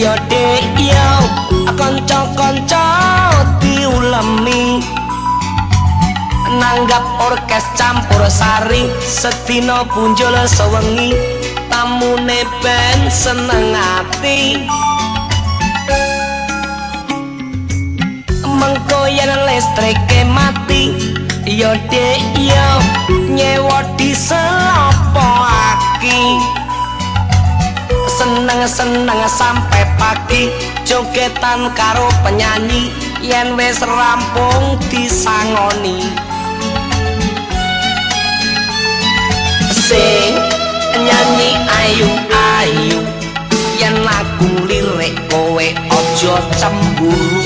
yo dek yo kanca-kanca diulemi nanggap orkes campur sari sedina punjul sewengi tamune ben seneng ati mengko yen listrike mati yo dek yo nyewa diselopo aki seneng-seneng sampai pagi jogetan karo penyanyi yen wis rampung disangoni sing nyanyi ayu-ayu yen lagu lirik kowe aja cemburu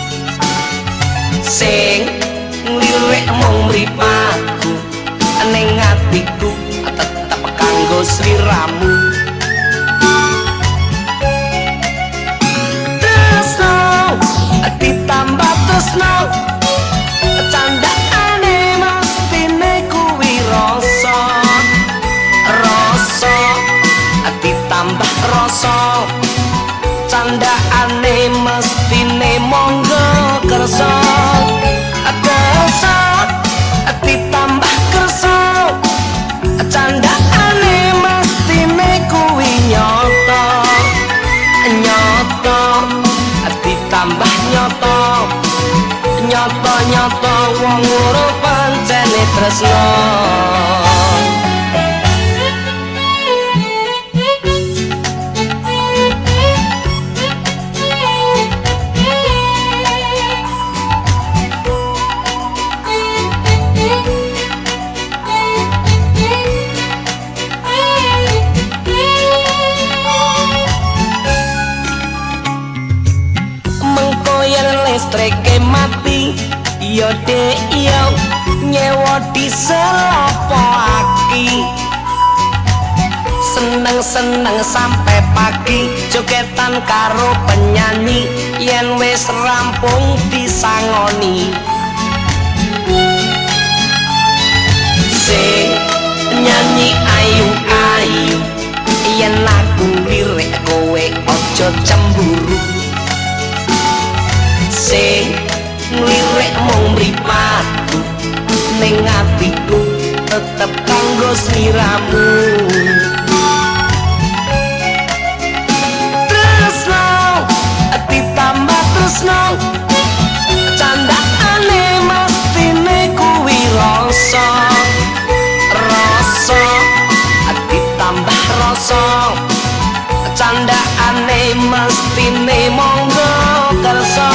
sing lirik mung mripatku ning atiku tetep kanggo sliramu ditambah tresno candhaane mestine kuwi rasa ditambah rasa candhaane mestine monggo kersa ditambah kersa candhaane mestine kuwi nyoto ditambah nyoto wong loro pancene tresno listrike mati yo dek yo nyewa diselopo aki seneng-seneng sampai pagi jogetan karo penyanyi yen wis rampung disangoni sing nyanyi ayu-ayu yen lagu lirik kowe aja cemburu sing lirik mung mripatku ning atiku tetep kanggo sliramu tresno ditambah tresno candhaane mestine kuwi rasa ditambah rasa candhaane mestine monggo kersa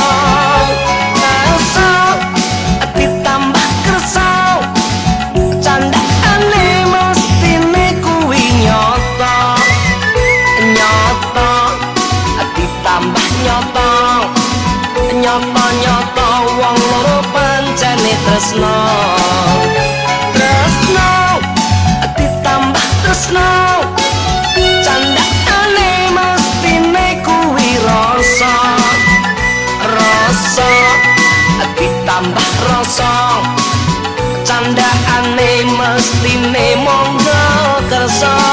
ditambah kersa candhaane mestine kuwi nyoto ditambah nyoto wong loro pancene tresno ditambah tresno candhaane mestine kuwi rasa ditambah rasa candhaane mestine monggo kersa